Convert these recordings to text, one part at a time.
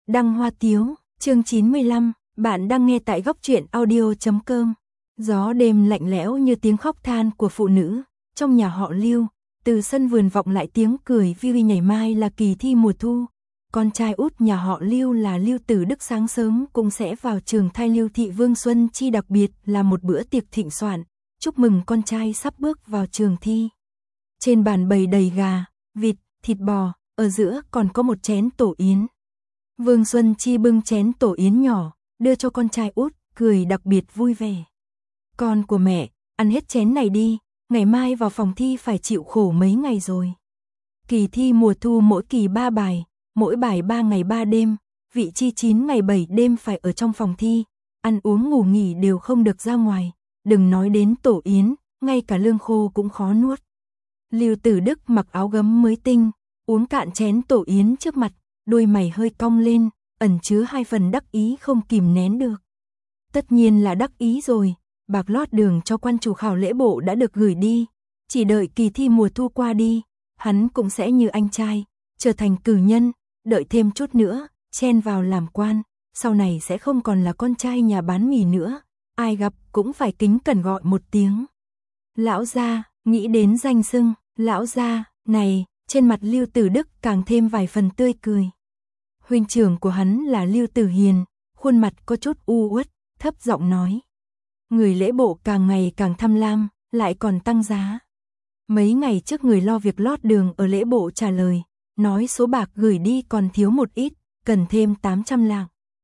Đăng Hoa Tiếu, chương 95, bạn đang nghe tại góc truyện audio.com. Gió đêm lạnh lẽo như tiếng khóc than của phụ nữ, trong nhà họ Lưu, từ sân vườn vọng lại tiếng cười vi ngày mai là kỳ thi mùa thu. Con trai út nhà họ Lưu là Lưu Tử Đức sáng sớm cũng sẽ vào trường thay Lưu Thị Vương Xuân Chi đặc biệt là một bữa tiệc thịnh soạn, chúc mừng con trai sắp bước vào trường thi. Trên bàn bày đầy gà, vịt, thịt bò, ở giữa còn có một chén tổ yến. Vương Xuân Chi bưng chén tổ yến nhỏ, đưa cho con trai út, cười đặc biệt vui vẻ. Con của mẹ, ăn hết chén này đi, ngày mai vào phòng thi phải chịu khổ mấy ngày rồi. Kỳ thi mùa thu mỗi kỳ 3 bài, mỗi bài 3 ngày 3 đêm, vị chi 9 ngày 7 đêm phải ở trong phòng thi, ăn uống ngủ nghỉ đều không được ra ngoài, đừng nói đến tổ yến, ngay cả lương khô cũng khó nuốt. Lưu Tử Đức mặc áo gấm mới tinh, uống cạn chén tổ yến trước mặt, đôi mày hơi cong lên, ẩn chứa hai phần đắc ý không kìm nén được. Tất nhiên là đắc ý rồi, bạc lót đường cho quan chủ khảo lễ bộ đã được gửi đi, chỉ đợi kỳ thi mùa thu qua đi, hắn cũng sẽ như anh trai, trở thành cử nhân, đợi thêm chút nữa, chen vào làm quan, sau này sẽ không còn là con trai nhà bán mì nữa, ai gặp cũng phải kính cẩn gọi một tiếng. Lão gia, nghĩ đến danh xưng, lão gia, này, trên mặt Lưu Tử Đức càng thêm vài phần tươi cười. Huynh trưởng của hắn là Lưu Tử Hiền, khuôn mặt có chút u uất, thấp giọng nói. Người lễ bộ càng ngày càng tham lam, lại còn tăng giá. Mấy ngày trước người lo việc lót đường ở lễ bộ trả lời, nói số bạc gửi đi còn thiếu một ít, cần thêm 800 lạng.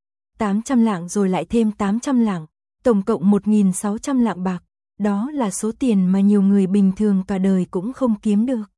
800 lạng rồi lại thêm 800 lạng, tổng cộng 1.600 lạng bạc, đó là số tiền mà nhiều người bình thường cả đời cũng không kiếm được.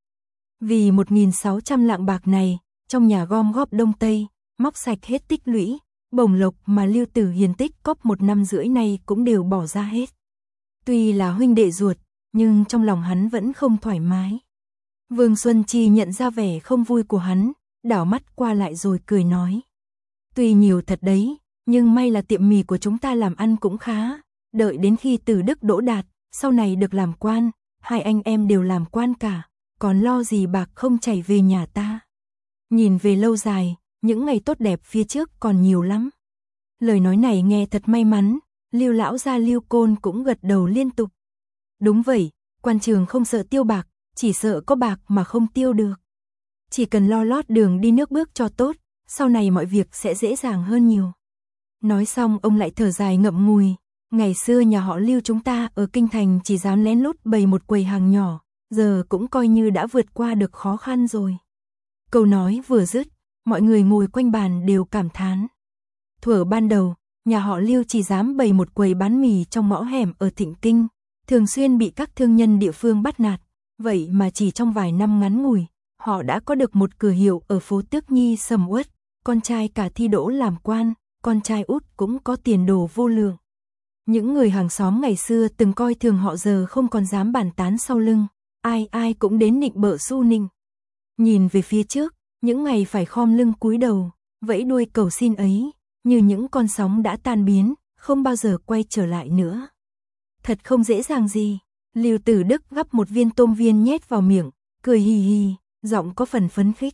Vì 1.600 lạng bạc này, trong nhà gom góp đông tây, móc sạch hết tích lũy, bổng lộc mà Lưu Tử Hiền tích cóp 1 năm rưỡi này cũng đều bỏ ra hết. Tuy là huynh đệ ruột, nhưng trong lòng hắn vẫn không thoải mái. Vương Xuân Chi nhận ra vẻ không vui của hắn, đảo mắt qua lại rồi cười nói. Tuy nhiều thật đấy, nhưng may là tiệm mì của chúng ta làm ăn cũng khá, đợi đến khi Tử Đức đỗ đạt, sau này được làm quan, hai anh em đều làm quan cả, còn lo gì bạc không chảy về nhà ta. Nhìn về lâu dài, những ngày tốt đẹp phía trước còn nhiều lắm. Lời nói này nghe thật may mắn, Lưu lão gia Lưu Côn cũng gật đầu liên tục. Đúng vậy, quan trường không sợ tiêu bạc, chỉ sợ có bạc mà không tiêu được. Chỉ cần lo lót đường đi nước bước cho tốt, sau này mọi việc sẽ dễ dàng hơn nhiều. Nói xong ông lại thở dài ngậm ngùi, ngày xưa nhà họ Lưu chúng ta ở kinh thành chỉ dám lén lút bày một quầy hàng nhỏ, giờ cũng coi như đã vượt qua được khó khăn rồi. Câu nói vừa dứt, mọi người ngồi quanh bàn đều cảm thán. Thuở ban đầu, nhà họ Lưu chỉ dám bày một quầy bán mì trong ngõ hẻm ở Thịnh Kinh, thường xuyên bị các thương nhân địa phương bắt nạt, vậy mà chỉ trong vài năm ngắn ngủi, họ đã có được một cửa hiệu ở phố Tước Nhi sầm uất, con trai cả thi đỗ làm quan, con trai út cũng có tiền đồ vô lượng. Những người hàng xóm ngày xưa từng coi thường họ giờ không còn dám bàn tán sau lưng, ai ai cũng đến nịnh bợ su nịnh. Nhìn về phía trước, những ngày phải khom lưng cúi đầu, vẫy đuôi cầu xin ấy, như những con sóng đã tan biến, không bao giờ quay trở lại nữa. Thật không dễ dàng gì. Lưu Tử Đức gắp một viên tôm viên nhét vào miệng, cười hì hì, giọng có phần phấn khích.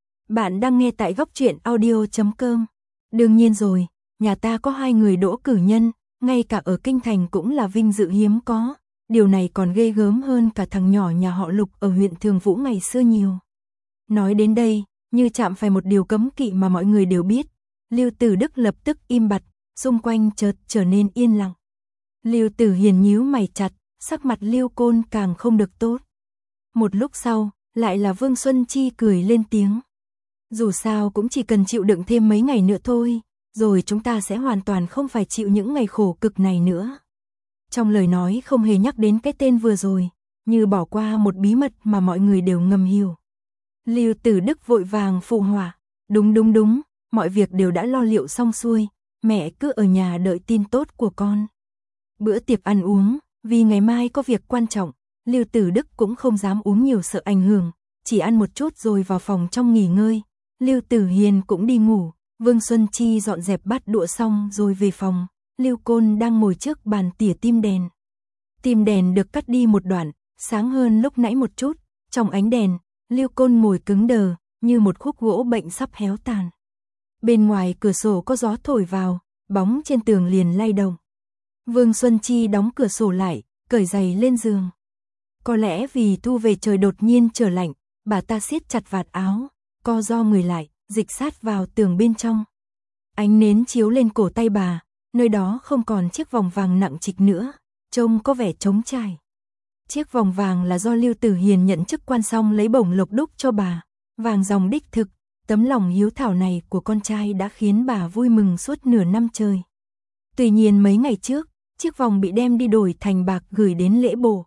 Bạn đang nghe tại góc truyện audio.com. Đương nhiên rồi, nhà ta có 2 người đỗ cử nhân, ngay cả ở kinh thành cũng là vinh dự hiếm có. Điều này còn ghê gớm hơn cả thằng nhỏ nhà họ Lục ở huyện Thường Vũ ngày xưa nhiều. Nói đến đây, như chạm phải một điều cấm kỵ mà mọi người đều biết. Lưu Tử Đức lập tức im bặt, xung quanh chợt trở nên yên lặng. Lưu Tử Hiền nhíu mày chặt, sắc mặt Lưu Côn càng không được tốt. Một lúc sau, lại là Vương Xuân Chi cười lên tiếng. Dù sao cũng chỉ cần chịu đựng thêm mấy ngày nữa thôi, rồi chúng ta sẽ hoàn toàn không phải chịu những ngày khổ cực này nữa. Trong lời nói không hề nhắc đến cái tên vừa rồi, như bỏ qua một bí mật mà mọi người đều ngầm hiểu. Lưu Tử Đức vội vàng phụ họa, đúng, mọi việc đều đã lo liệu xong xuôi, mẹ cứ ở nhà đợi tin tốt của con. Bữa tiệc ăn uống, vì ngày mai có việc quan trọng, Lưu Tử Đức cũng không dám uống nhiều sợ ảnh hưởng, chỉ ăn một chút rồi vào phòng trong nghỉ ngơi. Lưu Tử Hiền cũng đi ngủ, Vương Xuân Chi dọn dẹp bát đũa xong rồi về phòng, Lưu Côn đang ngồi trước bàn tỉa tim đèn. Tim đèn được cắt đi một đoạn, sáng hơn lúc nãy một chút, trong ánh đèn, Lưu Côn ngồi cứng đờ, như một khúc gỗ bệnh sắp héo tàn. bên ngoài cửa sổ có gió thổi vào, bóng trên tường liền lay động. Vương Xuân Chi đóng cửa sổ lại, cởi giày lên giường. Có lẽ vì thu về trời đột nhiên trở lạnh, bà ta siết chặt vạt áo, co ro người lại, dịch sát vào tường bên trong. Ánh nến chiếu lên cổ tay bà, nơi đó không còn chiếc vòng vàng nặng trịch nữa, trông có vẻ trống trải. Chiếc vòng vàng là do Lưu Tử Hiền nhận chức quan xong lấy bổng lộc đúc cho bà, vàng dòng đích thực, tấm lòng hiếu thảo này của con trai đã khiến bà vui mừng suốt nửa năm trời. Tuy nhiên mấy ngày trước, chiếc vòng bị đem đi đổi thành bạc gửi đến lễ bổ.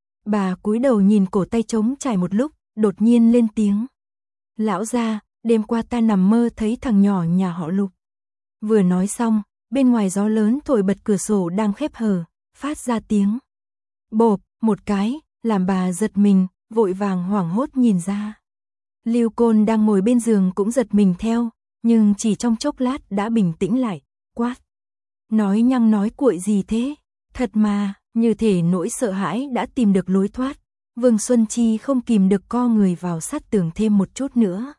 Bà cúi đầu nhìn cổ tay trống trải một lúc, đột nhiên lên tiếng. Lão gia, đêm qua ta nằm mơ thấy thằng nhỏ nhà họ Lục. Vừa nói xong, bên ngoài gió lớn thổi bật cửa sổ đang khép hờ, phát ra tiếng bộp một cái, làm bà giật mình, vội vàng hoảng hốt nhìn ra. Lưu Côn đang ngồi bên giường cũng giật mình theo, nhưng chỉ trong chốc lát đã bình tĩnh lại, quát. Nói nhăng nói cuội gì thế? Thật mà, như thể nỗi sợ hãi đã tìm được lối thoát. Vương Xuân Chi không kìm được co người vào sát tường thêm một chút nữa.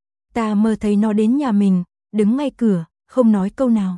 Ta mơ thấy nó đến nhà mình, đứng ngay cửa, không nói câu nào.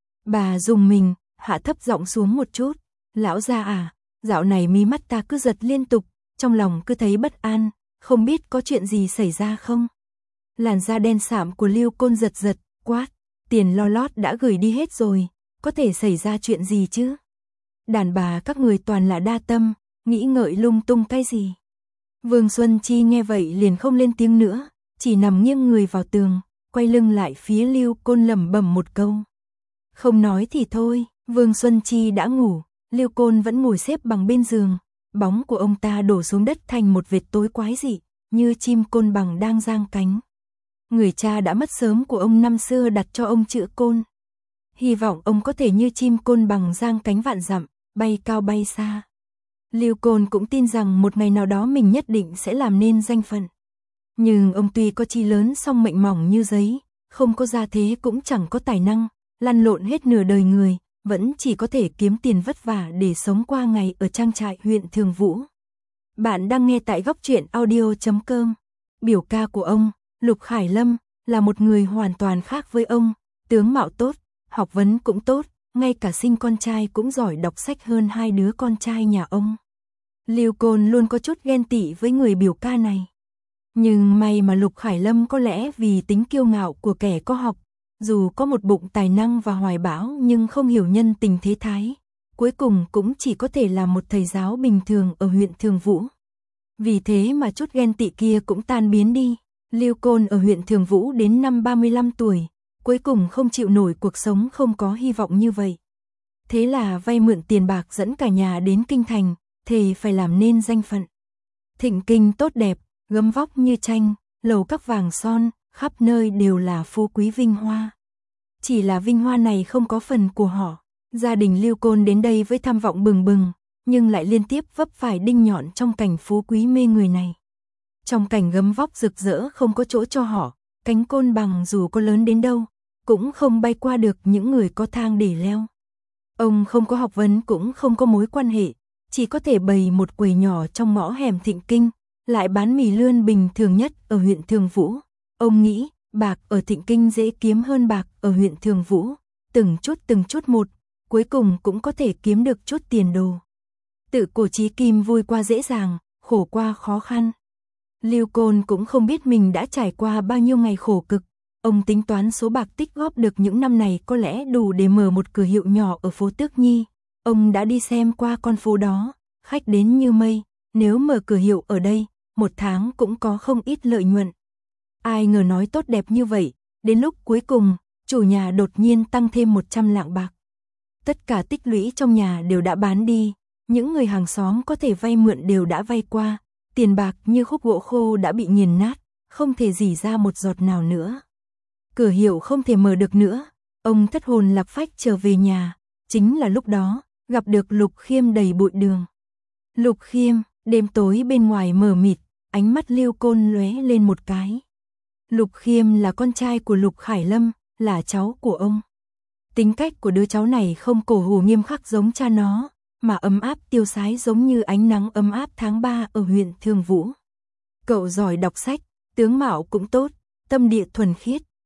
Bà dùng mình, hạ thấp giọng xuống một chút. Lão gia à, dạo này mí mắt ta cứ giật liên tục, trong lòng cứ thấy bất an, không biết có chuyện gì xảy ra không? Làn da đen sạm của Lưu Côn giật giật, quát. Tiền lo lót đã gửi đi hết rồi, có thể xảy ra chuyện gì chứ? Đàn bà các người toàn là đa tâm, nghĩ ngợi lung tung cái gì? Vương Xuân Chi nghe vậy liền không lên tiếng nữa, chỉ nằm nghiêng người vào tường, quay lưng lại phía Lưu Côn lẩm bẩm một câu. Không nói thì thôi, Vương Xuân Chi đã ngủ, Lưu Côn vẫn ngồi xếp bằng bên giường, bóng của ông ta đổ xuống đất thành một vệt tối quái dị, như chim côn bằng đang giang cánh. Người cha đã mất sớm của ông năm xưa đặt cho ông chữ Côn. Hy vọng ông có thể như chim côn bằng giang cánh vạn dặm, bay cao bay xa. Lưu Côn cũng tin rằng một ngày nào đó mình nhất định sẽ làm nên danh phận. Nhưng ông tuy có chí lớn song mệnh mỏng như giấy, không có gia thế cũng chẳng có tài năng, lăn lộn hết nửa đời người, vẫn chỉ có thể kiếm tiền vất vả để sống qua ngày ở trang trại huyện Thường Vũ. Bạn đang nghe tại góc truyện audio.com. Biểu ca của ông, Lục Khải Lâm, là một người hoàn toàn khác với ông, tướng mạo tốt, học vấn cũng tốt, ngay cả sinh con trai cũng giỏi đọc sách hơn hai đứa con trai nhà ông. Lưu Côn luôn có chút ghen tị với người biểu ca này. Nhưng may mà Lục Khải Lâm có lẽ vì tính kiêu ngạo của kẻ có học, dù có một bụng tài năng và hoài bão nhưng không hiểu nhân tình thế thái, cuối cùng cũng chỉ có thể là một thầy giáo bình thường ở huyện Thường Vũ. Vì thế mà chút ghen tị kia cũng tan biến đi. Lưu Côn ở huyện Thường Vũ đến năm 35 tuổi, cuối cùng không chịu nổi cuộc sống không có hy vọng như vậy. Thế là vay mượn tiền bạc dẫn cả nhà đến kinh thành, thề phải làm nên danh phận. Thịnh kinh tốt đẹp, gấm vóc như tranh, lầu các vàng son, khắp nơi đều là phú quý vinh hoa. Chỉ là vinh hoa này không có phần của họ. Gia đình Lưu Côn đến đây với tham vọng bừng bừng, nhưng lại liên tiếp vấp phải đinh nhọn trong cảnh phú quý mê người này. Trong cảnh gấm vóc rực rỡ không có chỗ cho họ, cánh côn bằng dù có lớn đến đâu, cũng không bay qua được những người có thang để leo. Ông không có học vấn cũng không có mối quan hệ, chỉ có thể bày một quầy nhỏ trong ngõ hẻm Thịnh Kinh, lại bán mì lươn bình thường nhất ở huyện Thường Vũ. Ông nghĩ, bạc ở Thịnh Kinh dễ kiếm hơn bạc ở huyện Thường Vũ, từng chút một, cuối cùng cũng có thể kiếm được chút tiền đồ. Tự cổ chí kim vui qua dễ dàng, khổ qua khó khăn. Lưu Côn cũng không biết mình đã trải qua bao nhiêu ngày khổ cực. Ông tính toán số bạc tích góp được những năm này có lẽ đủ để mở một cửa hiệu nhỏ ở phố Tước Nhi. Ông đã đi xem qua con phố đó, khách đến như mây, nếu mở cửa hiệu ở đây, một tháng cũng có không ít lợi nhuận. Ai ngờ nói tốt đẹp như vậy, đến lúc cuối cùng, chủ nhà đột nhiên tăng thêm 100 lạng bạc. Tất cả tích lũy trong nhà đều đã bán đi, những người hàng xóm có thể vay mượn đều đã vay qua, tiền bạc như khúc gỗ khô đã bị nghiền nát, không thể rỉ ra một giọt nào nữa. Cửa hiệu không thể mở được nữa, ông thất hồn lạc phách trở về nhà, chính là lúc đó, gặp được Lục Khiêm đầy bụi đường. Lục Khiêm, đêm tối bên ngoài mờ mịt, ánh mắt Lưu Côn lóe lên một cái. Lục Khiêm là con trai của Lục Khải Lâm, là cháu của ông. Tính cách của đứa cháu này không cổ hủ nghiêm khắc giống cha nó, mà ấm áp tiêu sái giống như ánh nắng ấm áp tháng 3 ở huyện Thường Vũ. Cậu giỏi đọc sách, tướng mạo cũng tốt, tâm địa thuần khiết,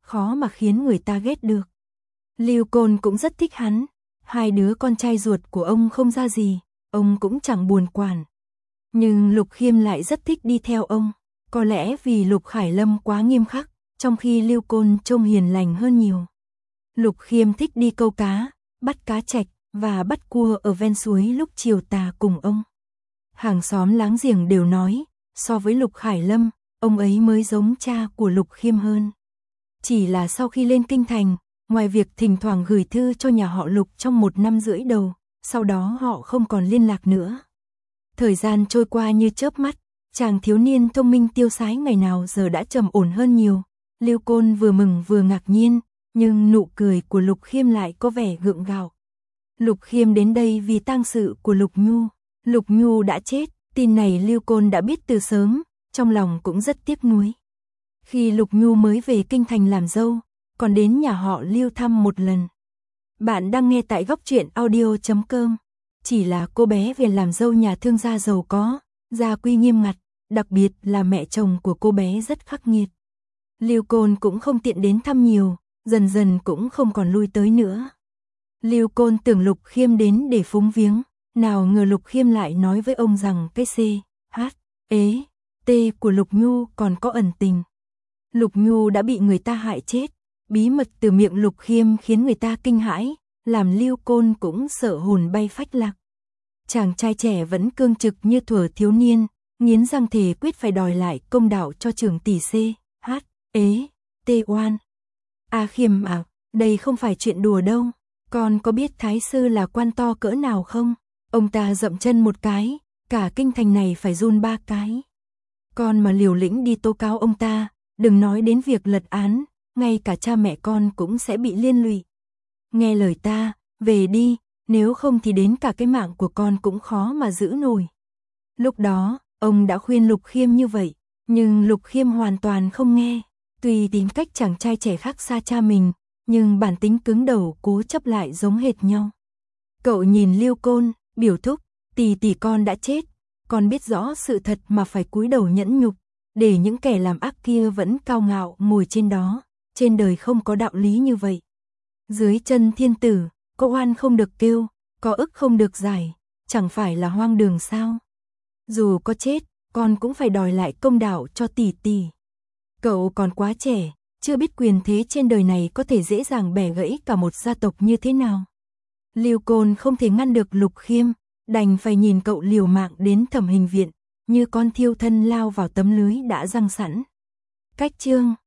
khó mà khiến người ta ghét được. Lưu Côn cũng rất thích hắn, hai đứa con trai ruột của ông không ra gì, ông cũng chẳng buồn quản. Nhưng Lục Khiêm lại rất thích đi theo ông, có lẽ vì Lục Khải Lâm quá nghiêm khắc, trong khi Lưu Côn trông hiền lành hơn nhiều. Lục Khiêm thích đi câu cá, bắt cá trạch và bắt cua ở ven suối lúc chiều tà cùng ông. Hàng xóm láng giềng đều nói, so với Lục Khải Lâm, ông ấy mới giống cha của Lục Khiêm hơn. Chỉ là sau khi lên kinh thành, ngoài việc thỉnh thoảng gửi thư cho nhà họ Lục trong 1 năm rưỡi đầu, sau đó họ không còn liên lạc nữa. Thời gian trôi qua như chớp mắt, chàng thiếu niên thông minh tiêu sái ngày nào giờ đã trầm ổn hơn nhiều. Lưu Côn vừa mừng vừa ngạc nhiên, nhưng nụ cười của Lục Khiêm lại có vẻ gượng gạo. Lục Khiêm đến đây vì tang sự của Lục Nhu. Lục Nhu đã chết, tin này Lưu Côn đã biết từ sớm, trong lòng cũng rất tiếc nuối. Khi Lục Nhu mới về kinh thành làm dâu, còn đến nhà họ Lưu thăm một lần. Bạn đang nghe tại góc truyện audio.com. Chỉ là cô bé về làm dâu nhà thương gia giàu có, gia quy nghiêm ngặt, đặc biệt là mẹ chồng của cô bé rất khắc nghiệt. Lưu Côn cũng không tiện đến thăm nhiều, dần dần cũng không còn lui tới nữa. Lưu Côn tưởng Lục Khiêm đến để phúng viếng, nào ngờ Lục Khiêm lại nói với ông rằng cái C.H.E.T của Lục Nhu còn có ẩn tình. Lục Nhu đã bị người ta hại chết, bí mật từ miệng Lục Khiêm khiến người ta kinh hãi, làm Lưu Côn cũng sợ hồn bay phách lạc. Chàng trai trẻ vẫn cương trực như thuở thiếu niên, nghiến răng thề quyết phải đòi lại công đạo cho trưởng tỷ C.H.E.T oan. A Khiêm à, đây không phải chuyện đùa đâu, con có biết thái sư là quan to cỡ nào không? Ông ta dậm chân một cái, cả kinh thành này phải run 3 cái. Con mà liều lĩnh đi tố cáo ông ta, đừng nói đến việc lật án, ngay cả cha mẹ con cũng sẽ bị liên lụy. Nghe lời ta, về đi, nếu không thì đến cả cái mạng của con cũng khó mà giữ nổi. Lúc đó, ông đã khuyên Lục Khiêm như vậy, nhưng Lục Khiêm hoàn toàn không nghe. Tuy tính cách chàng trai trẻ khác xa cha mình, nhưng bản tính cứng đầu cố chấp lại giống hệt nhau. Cậu nhìn Lưu Côn, biểu thúc, tỷ con đã chết, con biết rõ sự thật mà phải cúi đầu nhẫn nhục, để những kẻ làm ác kia vẫn cao ngạo ngồi trên đó, trên đời không có đạo lý như vậy. Dưới chân thiên tử, có oan không được kêu, có ức không được giải, chẳng phải là hoang đường sao? Dù có chết, con cũng phải đòi lại công đạo cho tỷ. Cậu còn quá trẻ, chưa biết quyền thế trên đời này có thể dễ dàng bẻ gãy cả một gia tộc như thế nào. Lưu Côn không thể ngăn được Lục Khiêm, đành phải nhìn cậu liều mạng đến Thẩm Hình viện, như con thiêu thân lao vào tấm lưới đã giăng sẵn. Cách chương